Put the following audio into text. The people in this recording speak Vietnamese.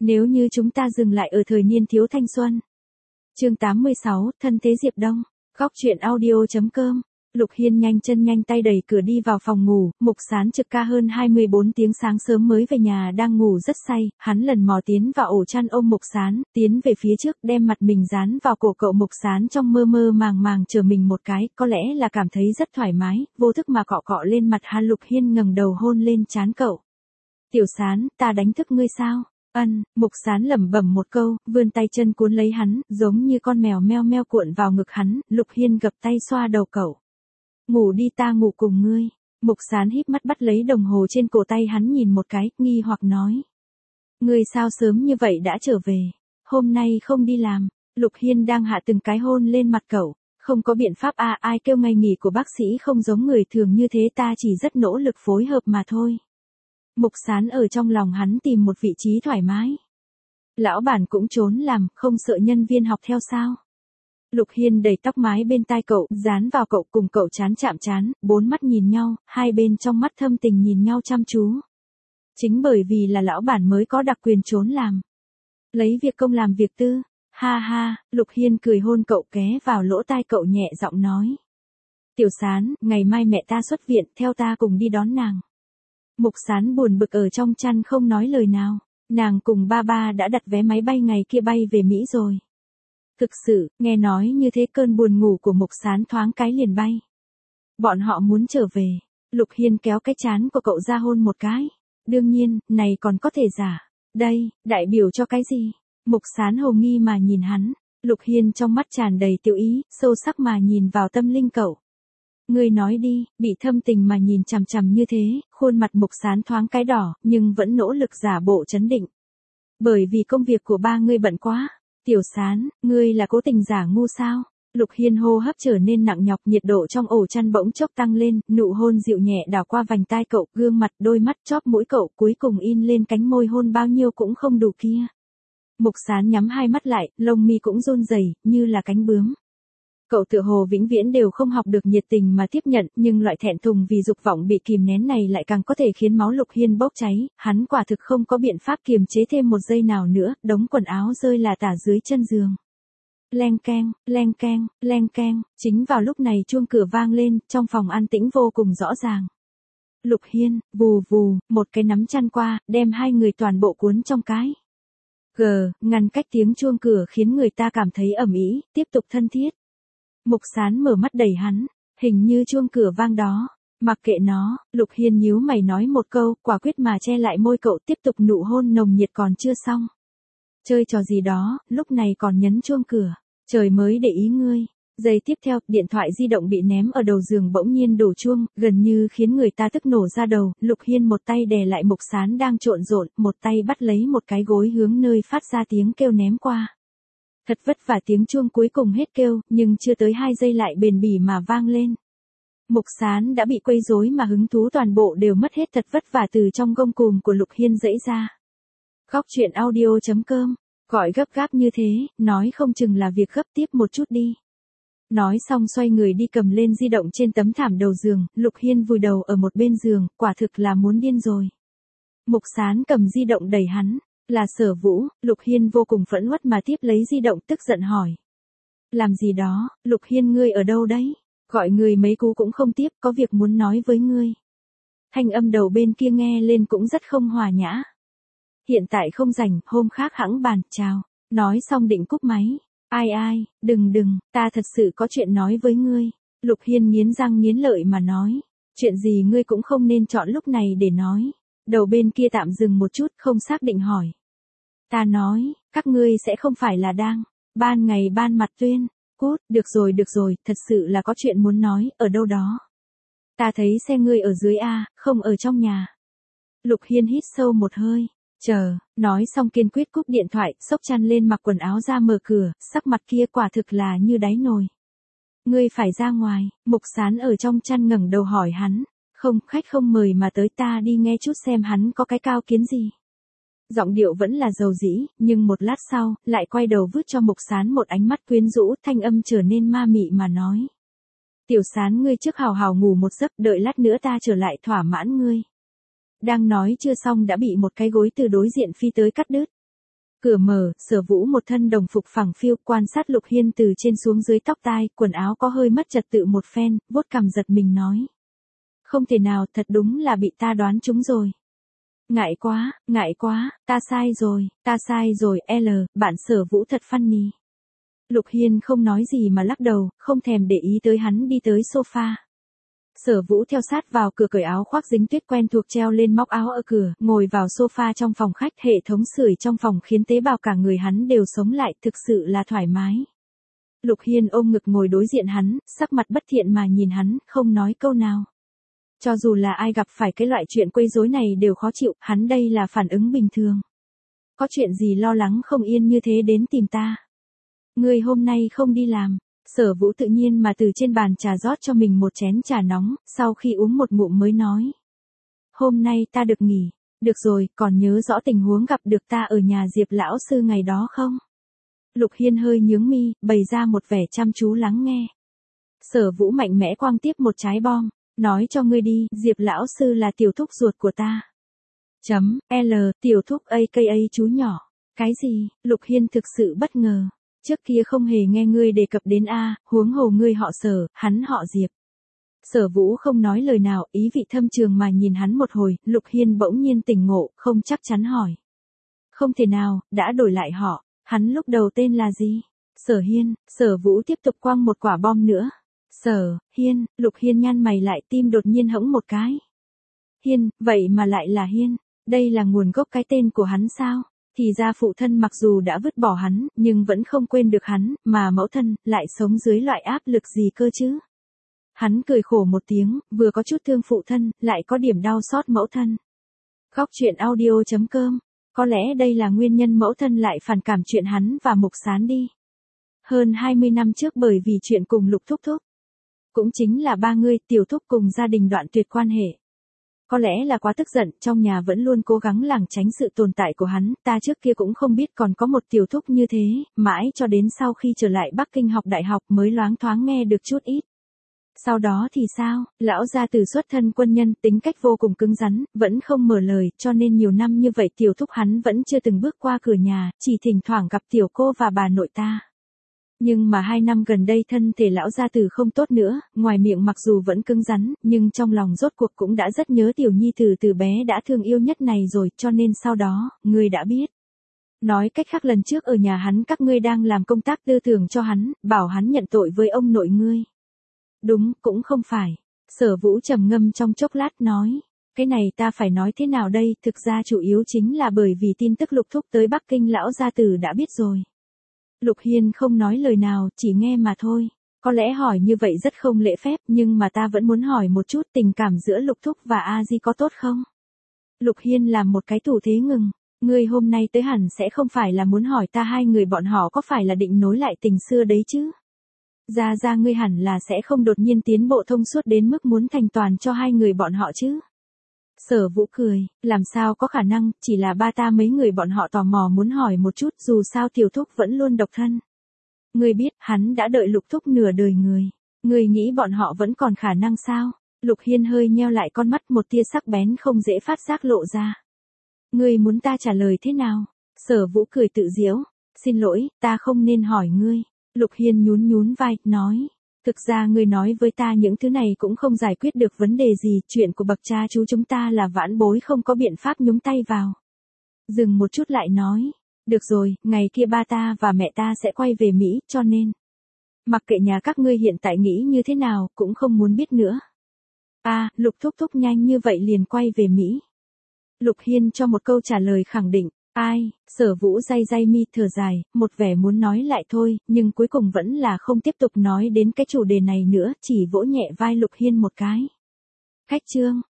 Nếu như chúng ta dừng lại ở thời niên thiếu thanh xuân. Chương 86, thân thế Diệp Đông. Góc truyện audio.com. Lục Hiên nhanh chân nhanh tay đẩy cửa đi vào phòng ngủ, Mục Sán trực ca hơn 24 tiếng sáng sớm mới về nhà đang ngủ rất say, hắn lần mò tiến vào ổ chăn ôm Mục Sán, tiến về phía trước đem mặt mình dán vào cổ cậu. Mục Sán trong mơ mơ màng màng chờ mình một cái, có lẽ là cảm thấy rất thoải mái, vô thức mà cọ cọ lên mặt hắn. Lục Hiên ngẩng đầu hôn lên trán cậu. Tiểu Sán, ta đánh thức ngươi sao? Mục Sán lẩm bẩm một câu, vươn tay chân cuốn lấy hắn, giống như con mèo meo meo cuộn vào ngực hắn. Lục Hiên gập tay xoa đầu cậu. Ngủ đi, ta ngủ cùng ngươi. Mục Sán híp mắt bắt lấy đồng hồ trên cổ tay hắn nhìn một cái, nghi hoặc nói. Ngươi sao sớm như vậy đã trở về? Hôm nay không đi làm. Lục Hiên đang hạ từng cái hôn lên mặt cậu. Không có biện pháp à, ai kêu ngày nghỉ của bác sĩ không giống người thường như thế, ta chỉ rất nỗ lực phối hợp mà thôi. Mục Sán ở trong lòng hắn tìm một vị trí thoải mái. Lão bản cũng trốn làm, không sợ nhân viên học theo sao? Lục Hiên đẩy tóc mái bên tai cậu, dán vào cậu, cùng cậu chán chạm chán, bốn mắt nhìn nhau, hai bên trong mắt thâm tình nhìn nhau chăm chú. Chính bởi vì là lão bản mới có đặc quyền trốn làm. Lấy việc công làm việc tư. Ha ha, Lục Hiên cười hôn cậu, ghé vào lỗ tai cậu nhẹ giọng nói. Tiểu Sán, ngày mai mẹ ta xuất viện, theo ta cùng đi đón nàng. Mục Sán buồn bực ở trong chăn không nói lời nào. Nàng cùng ba ba đã đặt vé máy bay ngày kia bay về Mỹ rồi. Thực sự, nghe nói như thế cơn buồn ngủ của Mục Sán thoáng cái liền bay. Bọn họ muốn trở về. Lục Hiên kéo cái trán của cậu ra hôn một cái. Đương nhiên, này còn có thể giả. Đây, đại biểu cho cái gì? Mục Sán hồ nghi mà nhìn hắn. Lục Hiên trong mắt tràn đầy tiểu ý, sâu sắc mà nhìn vào tâm linh cậu. Ngươi nói đi, bị thâm tình mà nhìn chằm chằm như thế, khuôn mặt Mục Sán thoáng cái đỏ, nhưng vẫn nỗ lực giả bộ trấn định. Bởi vì công việc của ba ngươi bận quá. Tiểu Sán, ngươi là cố tình giả ngu sao? Lục Hiên hô hấp trở nên nặng nhọc, nhiệt độ trong ổ chăn bỗng chốc tăng lên, nụ hôn dịu nhẹ đảo qua vành tai cậu, gương mặt, đôi mắt, chóp mũi cậu, cuối cùng in lên cánh môi hôn bao nhiêu cũng không đủ kia. Mục Sán nhắm hai mắt lại, lông mi cũng run rẩy, như là cánh bướm. Cậu tựa hồ vĩnh viễn đều không học được nhiệt tình mà tiếp nhận, nhưng loại thẹn thùng vì dục vọng bị kìm nén này lại càng có thể khiến máu Lục Hiên bốc cháy, hắn quả thực không có biện pháp kiềm chế thêm một giây nào nữa, đống quần áo rơi là tả dưới chân giường. Leng keng, leng keng, leng keng, chính vào lúc này chuông cửa vang lên, trong phòng an tĩnh vô cùng rõ ràng. Lục Hiên, vù vù, một cái nắm chăn qua, đem hai người toàn bộ cuốn trong cái. Ngăn cách tiếng chuông cửa khiến người ta cảm thấy ầm ĩ, tiếp tục thân thiết. Mục Sán mở mắt đẩy hắn, hình như chuông cửa vang đó, mặc kệ nó. Lục Hiên nhíu mày nói một câu, quả quyết mà che lại môi cậu, tiếp tục nụ hôn nồng nhiệt còn chưa xong. Chơi trò gì đó, lúc này còn nhấn chuông cửa, trời mới để ý ngươi. Giây tiếp theo, điện thoại di động bị ném ở đầu giường bỗng nhiên đổ chuông, gần như khiến người ta tức nổ ra đầu. Lục Hiên một tay đè lại Mục Sán đang trộn rộn, một tay bắt lấy một cái gối hướng nơi phát ra tiếng kêu ném qua. Thật vất vả tiếng chuông cuối cùng hết kêu, nhưng chưa tới 2 giây lại bền bỉ mà vang lên. Mục Sán đã bị quấy rối mà hứng thú toàn bộ đều mất hết, thật vất vả từ trong gông cùm của Lục Hiên giãy ra. Góc truyện audio.com. Gọi gấp gáp như thế, nói không chừng là việc gấp tiếp một chút đi. Nói xong xoay người đi cầm lên di động trên tấm thảm đầu giường, Lục Hiên vùi đầu ở một bên giường, quả thực là muốn điên rồi. Mục Sán cầm di động đẩy hắn. Là Sở Vũ. Lục Hiên vô cùng phẫn uất mà tiếp lấy di động, tức giận hỏi. Làm gì đó, Lục Hiên ngươi ở đâu đấy? Gọi người mấy cú cũng không tiếp, có việc muốn nói với ngươi. Thanh âm đầu bên kia nghe lên cũng rất không hòa nhã. Hiện tại không rảnh, hôm khác hẵng bàn, chào. Nói xong định cúp máy. Ai, đừng, ta thật sự có chuyện nói với ngươi. Lục Hiên nghiến răng nghiến lợi mà nói. Chuyện gì ngươi cũng không nên chọn lúc này để nói. Đầu bên kia tạm dừng một chút, không xác định hỏi. Ta nói, các ngươi sẽ không phải là đang ban ngày ban mặt tuyên. Cút, được rồi, thật sự là có chuyện muốn nói, ở đâu đó. Ta thấy xe ngươi ở dưới A, không ở trong nhà. Lục Hiên hít sâu một hơi. Chờ, nói xong kiên quyết cúp điện thoại, xốc chăn lên mặc quần áo ra mở cửa, sắc mặt kia quả thực là như đáy nồi. Ngươi phải ra ngoài. Mục Sán ở trong chăn ngẩng đầu hỏi hắn. Không, khách không mời mà tới, ta đi nghe chút xem hắn có cái cao kiến gì. Giọng điệu vẫn là dầu dĩ, nhưng một lát sau, lại quay đầu vứt cho Mục Sán một ánh mắt quyến rũ, thanh âm trở nên ma mị mà nói. Tiểu Sán ngươi trước hào hào ngủ một giấc, đợi lát nữa ta trở lại thỏa mãn ngươi. Đang nói chưa xong đã bị một cái gối từ đối diện phi tới cắt đứt. Cửa mở, Sở Vũ một thân đồng phục phẳng phiu, quan sát Lục Hiên từ trên xuống dưới tóc tai, quần áo có hơi mất trật tự một phen, vuốt cằm giật mình nói. Không thể nào, thật đúng là bị ta đoán trúng rồi. Ngại quá, ta sai rồi, bạn Sở Vũ thật funny. Lục Hiên không nói gì mà lắc đầu, không thèm để ý tới hắn đi tới sofa. Sở Vũ theo sát vào cửa, cởi áo khoác dính tuyết quen thuộc treo lên móc áo ở cửa, ngồi vào sofa trong phòng khách, hệ thống sưởi trong phòng khiến tế bào cả người hắn đều sống lại, thực sự là thoải mái. Lục Hiên ôm ngực ngồi đối diện hắn, sắc mặt bất thiện mà nhìn hắn, không nói câu nào. Cho dù là ai gặp phải cái loại chuyện quấy rối này đều khó chịu, hắn đây là phản ứng bình thường. Có chuyện gì lo lắng không yên như thế đến tìm ta? Ngươi hôm nay không đi làm. Sở Vũ tự nhiên mà từ trên bàn trà rót cho mình một chén trà nóng, sau khi uống một ngụm mới nói. Hôm nay ta được nghỉ. Được rồi, còn nhớ rõ tình huống gặp được ta ở nhà Diệp lão sư ngày đó không? Lục Hiên hơi nhướng mi, bày ra một vẻ chăm chú lắng nghe. Sở Vũ mạnh mẽ quăng tiếp một trái bom, nói cho ngươi đi, Diệp lão sư là tiểu thúc ruột của ta. Tiểu thúc aka chú nhỏ. Cái gì? Lục Hiên thực sự bất ngờ. Trước kia không hề nghe ngươi đề cập đến huống hồ ngươi họ Sở, hắn họ Diệp. Sở Vũ không nói lời nào, ý vị thâm trường mà nhìn hắn một hồi, Lục Hiên bỗng nhiên tỉnh ngộ, không chắc chắn hỏi. Không thể nào, đã đổi lại họ, hắn lúc đầu tên là gì? Sở Hiên. Sở Vũ tiếp tục quăng một quả bom nữa. Sở Hiên. Lục Hiên nhăn mày lại, tim đột nhiên hững một cái. Hiên, vậy mà lại là Hiên, đây là nguồn gốc cái tên của hắn sao? Thì ra phụ thân mặc dù đã vứt bỏ hắn, nhưng vẫn không quên được hắn, mà mẫu thân, lại sống dưới loại áp lực gì cơ chứ? Hắn cười khổ một tiếng, vừa có chút thương phụ thân, lại có điểm đau xót mẫu thân. Góc truyện audio.com. Có lẽ đây là nguyên nhân mẫu thân lại phản cảm chuyện hắn và Mục Sán đi. Hơn 20 năm trước bởi vì chuyện cùng Lục Thúc Thúc. Cũng chính là ba người, Tiểu Thúc cùng gia đình đoạn tuyệt quan hệ. Có lẽ là quá tức giận, trong nhà vẫn luôn cố gắng lảng tránh sự tồn tại của hắn, ta trước kia cũng không biết còn có một Tiểu Thúc như thế, mãi cho đến sau khi trở lại Bắc Kinh học đại học mới loáng thoáng nghe được chút ít. Sau đó thì sao, lão gia tử xuất thân quân nhân, tính cách vô cùng cứng rắn, vẫn không mở lời, cho nên nhiều năm như vậy Tiểu Thúc hắn vẫn chưa từng bước qua cửa nhà, chỉ thỉnh thoảng gặp tiểu cô và bà nội ta. Nhưng mà 2 năm gần đây thân thể lão gia tử không tốt nữa, ngoài miệng mặc dù vẫn cứng rắn, nhưng trong lòng rốt cuộc cũng đã rất nhớ tiểu nhi tử từ bé đã thương yêu nhất này rồi, cho nên sau đó, ngươi đã biết. Nói cách khác lần trước ở nhà hắn các ngươi đang làm công tác tư tưởng cho hắn, bảo hắn nhận tội với ông nội ngươi. Đúng, cũng không phải. Sở Vũ trầm ngâm trong chốc lát nói. Cái này ta phải nói thế nào đây, thực ra chủ yếu chính là bởi vì tin tức Lục Thúc tới Bắc Kinh lão gia tử đã biết rồi. Lục Hiên không nói lời nào, chỉ nghe mà thôi. Có lẽ hỏi như vậy rất không lễ phép, nhưng mà ta vẫn muốn hỏi một chút tình cảm giữa Lục Thúc và A Di có tốt không? Lục Hiên làm một cái thủ thế ngừng. Ngươi hôm nay tới hẳn sẽ không phải là muốn hỏi ta hai người bọn họ có phải là định nối lại tình xưa đấy chứ? Ra ngươi hẳn là sẽ không đột nhiên tiến bộ thông suốt đến mức muốn thành toàn cho hai người bọn họ chứ? Sở Vũ cười, làm sao có khả năng, chỉ là ba ta mấy người bọn họ tò mò muốn hỏi một chút, dù sao Tiểu Thúc vẫn luôn độc thân. Ngươi biết, hắn đã đợi Lục Thúc nửa đời người. Ngươi nghĩ bọn họ vẫn còn khả năng sao? Lục Hiên hơi nheo lại con mắt, một tia sắc bén không dễ phát giác lộ ra. Ngươi muốn ta trả lời thế nào? Sở Vũ cười tự giễu. Xin lỗi, ta không nên hỏi ngươi. Lục Hiên nhún vai, nói. Thực ra ngươi nói với ta những thứ này cũng không giải quyết được vấn đề gì, chuyện của bậc cha chú chúng ta là vãn bối không có biện pháp nhúng tay vào. Dừng một chút lại nói. Được rồi, ngày kia ba ta và mẹ ta sẽ quay về Mỹ, cho nên. Mặc kệ nhà các ngươi hiện tại nghĩ như thế nào, cũng không muốn biết nữa. Lục Thúc nhanh như vậy liền quay về Mỹ. Lục Hiên cho một câu trả lời khẳng định. Sở Vũ day mi thở dài, một vẻ muốn nói lại thôi, nhưng cuối cùng vẫn là không tiếp tục nói đến cái chủ đề này nữa, chỉ vỗ nhẹ vai Lục Hiên một cái. Khách chương.